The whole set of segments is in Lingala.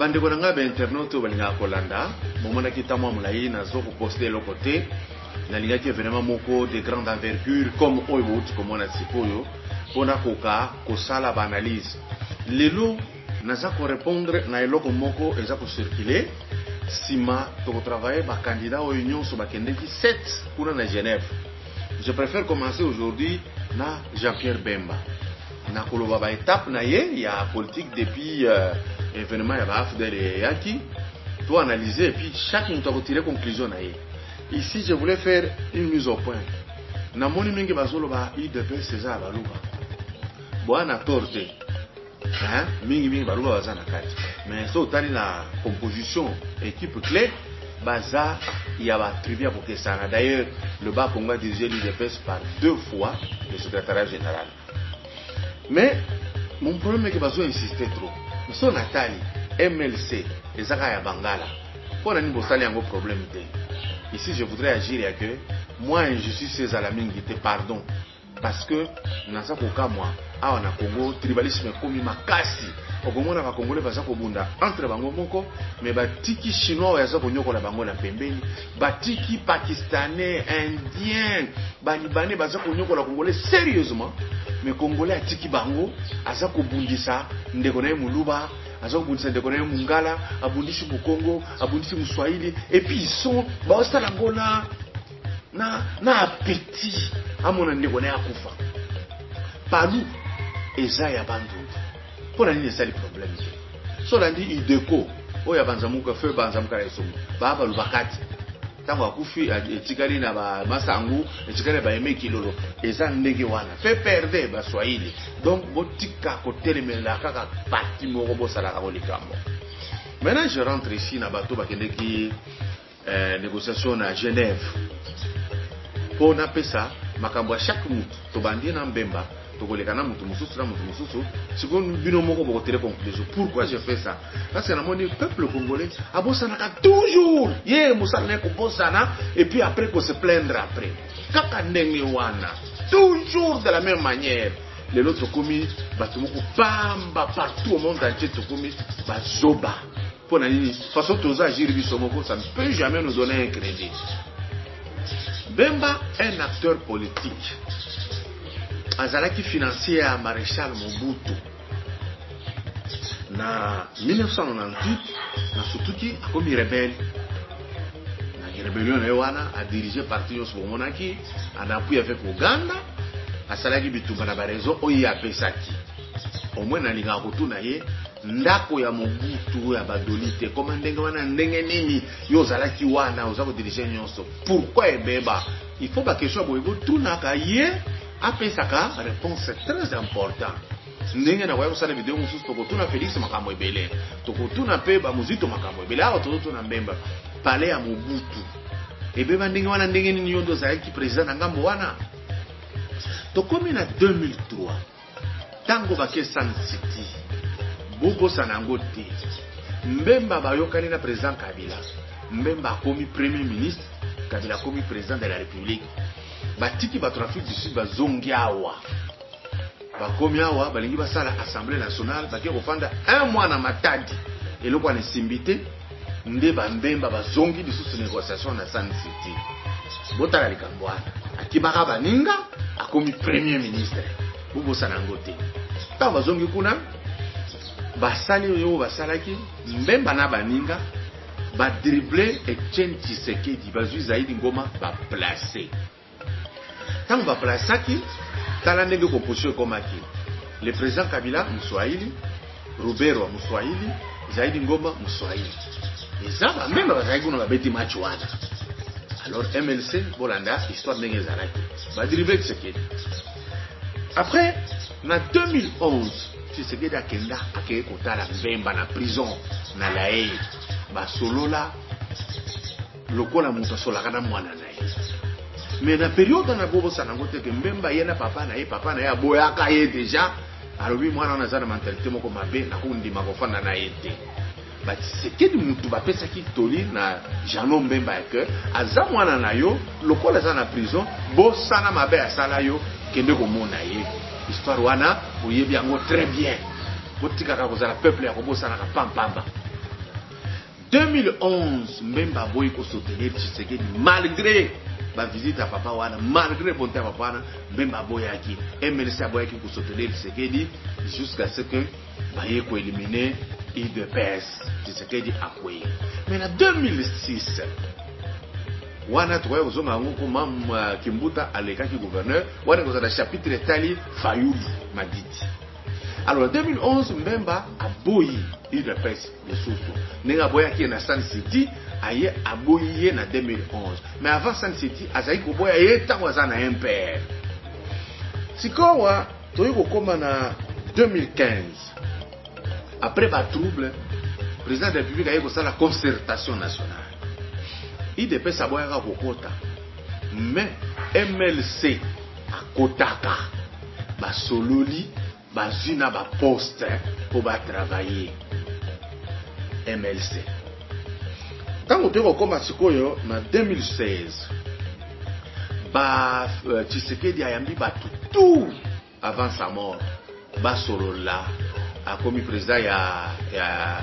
bandeko na nga ba internaute balinga kolanda momona kitamo mulayi na zo ko poster le côté na linga ki événement moko de grande envergure comme oyo comme na sikoyo pona koka kosala ba analyse lelo naza ko répondre na eloko moko eza ko circuler sima to travailler ba candidat au union so ba kendeki 7 kuna na Genève. Je préfère commencer aujourd'hui na Jean-Pierre Bemba na koloba ba étape na ye ya politique depuis événement ya ba AFDL yaki to analyser et puis chaque moto a tirer conclusion na ye. Ici je voulais faire une mise au point na moni mingi bazolo ba IDP César Baluba bwana torte mingi baluba bazana kati mais so tali na composition équipe clé baza il y a ba trivia pour que ça d'ailleurs le bas Congo a dirigé l'IDPS par 2 fois le secrétariat général. Mais mon problème est que bazo insister trop. So Nathalie MLC ezaka ya Bangala pour nani bosali yango problème te. Ici je voudrais agir et que moi je suis César Lamingité pardon parce que naza koka moi awa na Congo tribalisme komi makasi okomona ba Congolais baza kobunda entre bango moko mais batiki chinois yaza konyokola bango na pembeni batiki pakistanais indien balibane baza konyokola Congolais sérieusement mais Congolais atiki bango aza kobundisa ndeko na muluba aza kobundisa ndeko na mungala abundisi mu Congo abundisi mu Swahili et puis ils sont baosala ngona na appétit amona ndeko na akufa palu eza ya bandu pour nani esali problème so landi ideko oya banzamuka fe banzamuka lesomo baba lubakati tango akufi etikali na ba masangu etikali ba yeme kilolo eza ndenge wana fe perdre ba Swahili donc botika ko telemela kaka parti moko bosala ka likambo. Maintenant je rentre ici na bato bakendeki négociation à Genève pour na pesa makambo ya chaque mutu to bandi na mbemba to kolekana mutu mususu na mutu mususu sikono bino moko boko tirer conclusion. Pourquoi je fais ça? Parce que na moni peuple congolais abosana toujours ye musala ko bosana et puis après qu'on se plaindre après kaka ndenge wana toujours de la même manière. Les autres commis batu moko pamba partout au monde entier to commis bazoba pour na nini façon toza agir biso moko ça ne peut jamais nous donner un crédit. Bemba est un acteur politique. Azalaki financier à Maréchal Mobutu. Na 1998, na Sutuki a commis rebelle. Na rébellion ewana a dirigé parti Yosu Monaki, en appui avec Ouganda, a salaki bitumba na barezo oyi apesaki. Au moins na linga kotuna ye ndako ya Mobutu ya badolite comme ndenge wana ndenge nini yo zalaki wana ozako diriger nyonso. Pourquoi ebeba? Il faut pas question boyebo tuna ka ye apesaka réponse très importante. Ndenge na kwa kusala video mususu tokotuna Félix makambo ebele tokotuna pe ba muzito makambo ebele awa tokotuna Mbemba pale ya Mobutu ebeba ndenge wana ndenge nini yondo zalaki président na ngambo wana tokomi na 2003 tango bake San City bobo sanango te Mbemba bayokani na président Kabila Mbemba akomi premier ministre Kabila akomi président de la République batiki ba trafic du sud bazongi awa bakomi awa balingi basala assemblée nationale bake kofanda un mois na Matadi eloko na simbité nde ba Mbemba bazongi lisusu négociation na San City botala likambo wana akibaka baninga akomi premier ministre bobo sanango te ta bazongi kuna basali oyo basalaki Mbemba na baninga ba dribbler Etienne Tshisekedi bazui zaidi ngoma ba placer tango ba plaçaki tala ndenge composition komaki le président Kabila Mswahili Robert wa Mswahili zaidi ngoma Mswahili ezaba Mbemba bazali kuna babeti match wana alors MLC bolanda histoire ndenge zalaki ba dribbler Tshisekedi. Après na 2011 Tshisekedi akenda akeye kotala Mbemba na prison na La Haye basolola lokola mutu solaka na mwana na ye. Mais na période na bobo sanango te ke Mbemba yena papa na ye aboyaka ye déjà alobi mwana na zana mentalité moko mabe na kundima kofanda na ye te. Ba Tshisekedi mutu bapesaki toli na Jean Mbemba que aza mwana na yo lokola za na prison bosana mabe asala yo kende komona ye. Histoire wana oyebi yango très bien. Botika ka kozala peuple ya kobosana ka pampamba. 2011 Mbemba boyi ko soutenir Tshisekedi malgré ba visite à papa wana, malgré bonté à papa wana, Mbemba boyaki MLC boyaki ko soutenir Tshisekedi jusqu'à ce que baye ko éliminer IDPS. Tshisekedi akwe. Mais en 2006 wana tokoya kozonga ngo ko mam Kimbuta alekaki gouverneur wana ko za chapitre tali Fayulu Madidi. Alors en 2011 Mbemba aboyi IDPS lisusu nenga boyaki na Sun City aye aboyi na 2011. Mais avant Sun City azali ko boya ye tango za na MPR. Sikowa toyi ko koma na 2015 après ba trouble président de la République aye ko sala concertation nationale. IDPS aboyaka kokota mais MLC akotaka basololi bazina ba poste pour ba travailler MLC. Tango toko koma sikoyo na 2016 ba Tshisekedi ayambi batu tout avant sa mort basolola akomi président ya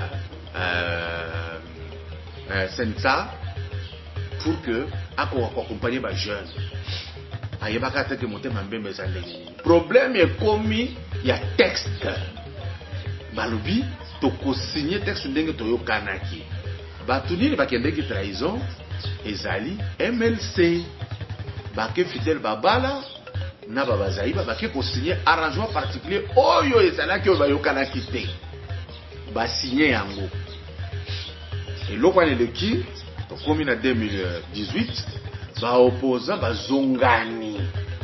Sensa pour que accompagner les jeunes. Ayebaka te que motema Mbemba ezaleli. Problème est commis il y a texte. Balobi to ko signer texte ndenge to yokanaki. Batunini bakendeki trahison ezali MLC. Bake Fidel Babala na babazaiba bake ko signer arrangement particulier oyo ezalaki oyo bayokanaki te. Ba signer yango. Et lokwane leki comme en 2018, ba opposant ba zongani,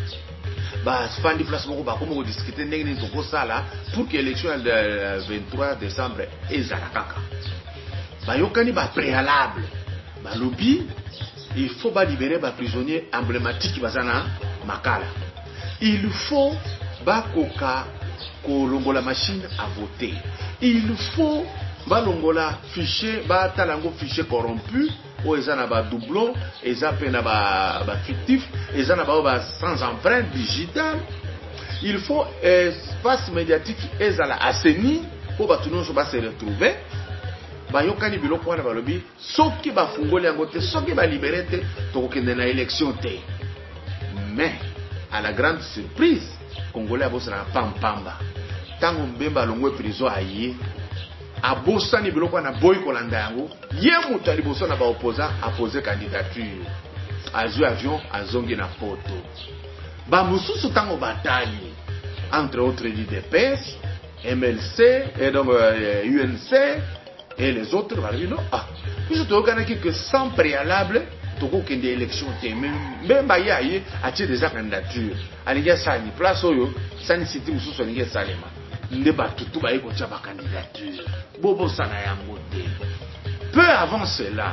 ba fandi place moko ba comme discuter ndenge toko sala pour que l'élection le 23 décembre ezala kaka. Ba yokani ba préalable, ba lobby, il faut ba libérer ba prisonniers emblématiques bazana makala. Il faut ba koka kolongola machine à voter. Il faut ba longola fichier ba talango fichier corrompu ou ezana ba doublon eza pena ba fictif ezana ba sans empreinte digitale. Il faut espace médiatique ezala asseni pour ba tout ba se retrouver ba yokani biloko wana ba lobi soki ba fungoli yango te soki ba libérer te to kokende na élection te. Mais à la grande surprise congolais abosana pampamba tango Mbemba longwe prison aye abosani biloko na boy kolanda yango ye mutu aliboso na ba opposant a posé candidature azui avion azongi na poto ba mususu tango batali entre autres l'IDPS MLC et donc UNC et les autres balobi non puisque toyokanaki que sans préalable tokokende élection te Mbemba yaye atie déjà candidature alingi asali place oyo Sun City mususu alingi esalema nde batutu baye kotia ba candidature bobo sana yango te. Peu avant cela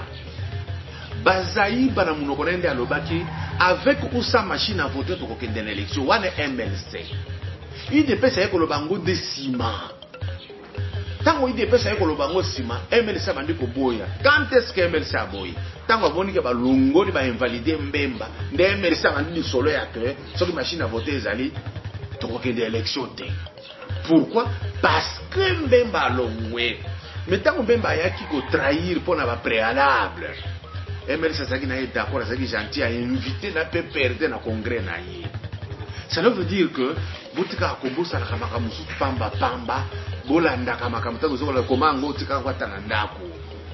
bazayi bana munoko nende alobaki avec ou sans machine à voter pour kokende na élection wana MLC IDPS aye koloba ngo de ciment tango IDPS aye koloba ngo ciment MLC bandi ko boya quand est-ce que MLC aboyi tango aboni ke balongoli ba invalider Mbemba nde MLC bandi solo ya que soki machine à voter ezali to kokende élection te. Pourquoi? Parce que Mbemba longwe. Mais tant que Mbemba yaki ko trahir pour na ba préalable. MLC saki na est d'accord, saki gentil à inviter na pe perdre na congrès na ye. Ça veut dire que botika ko bosa na kamaka musu pamba bolanda kamaka mtango zola komango tika kwata na ndako.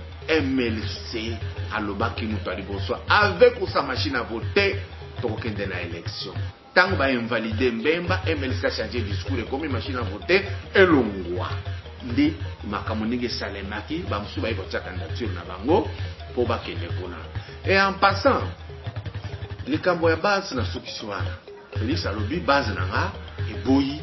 MLC alobaki mutu aliboso avec sa machine à voter to kokende na élection. Tango ba invalider Mbemba MLC a changé discours et comme machine à voter elongwa ndi makambo ndenge salemaki ba musu ba iko tsa candidature na bango po ba kende kuna. Et en passant les kambo ya base na sokiswana Félix alobi base na nga eboyi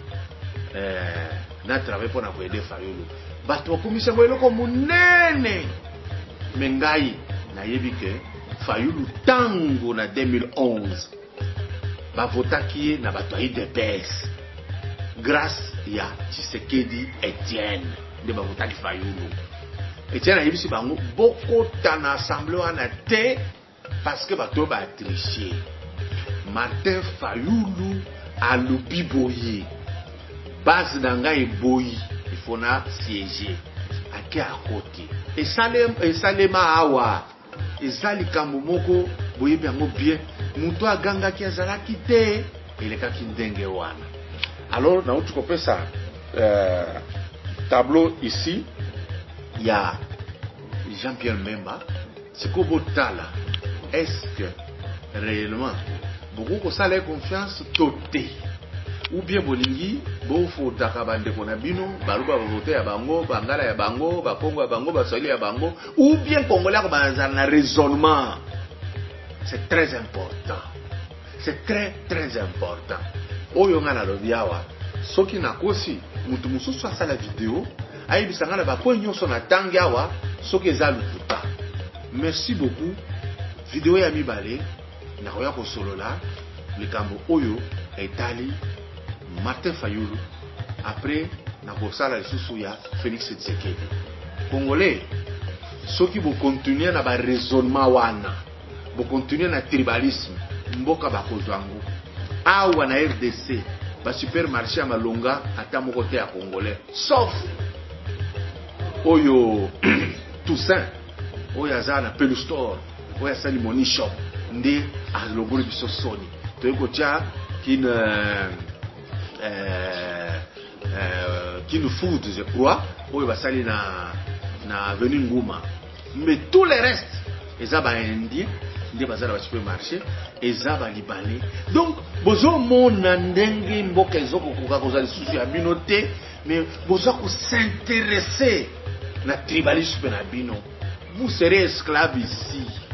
na travail pour na ko aider Fayulu bato komisa ngo eloko munene mengai na yebike Fayulu tango na 2011 bavotaki na bato ya IDPS grâce ya Tshisekedi Etienne nde bavotaki Fayulu. Etienne ayebisi bango bokota na assemblée wana te parce que bato ba tricher. Martin Fayulu alobi boye base na ngai eboyi il faut na siéger ake à côté esalema awa ezali kambo moko boyebi yango bien muto agangaki azalaki te elekaki ndenge wana. Alors nauti kopesa tableau ici il y a Jean-Pierre Mbemba. Siko botala, est-ce que réellement beaucoup kosala confiance toté ou bien bolingi bo fotaka bandeko na bino baluba voter ya bango bangala ya bango bakongo ya bango baswahili ya bango ou bien congolais banza na raisonnement. C'est très important, c'est très très important. Oyo nga na lobi awa soki nakosi mutu mususu asala video ayebisanga na bapo nyonso na tangi awa soki eza lukuta. Merci beaucoup. Vidéo ya mibale na koya ko solola likambo oyo etali Martin Fayulu après na kosala lisusu ya Félix Tshisekedi. Congolais soki bo continuer na ba raisonnement wana, bo continuer na tribalisme, mboka bakozwango. Awa na RDC ba supermarché ya malonga ata moko te ya Congolais sauf oyo Toussaint oyo aza na Pelu Store oyo asali Money Shop nde alongoli biso soni toyei kotia Kin Food je crois oyo basali na Avenue Nguma. Mais tout le reste eza ba indien nde bazala ba supermarché eza ba libanais. Donc bozo mona ndenge mboka ezokokoka kozala lisusu ya bino te, mais bozo ko s'intéresser na tribalisme na bino. Vous serez esclaves ici.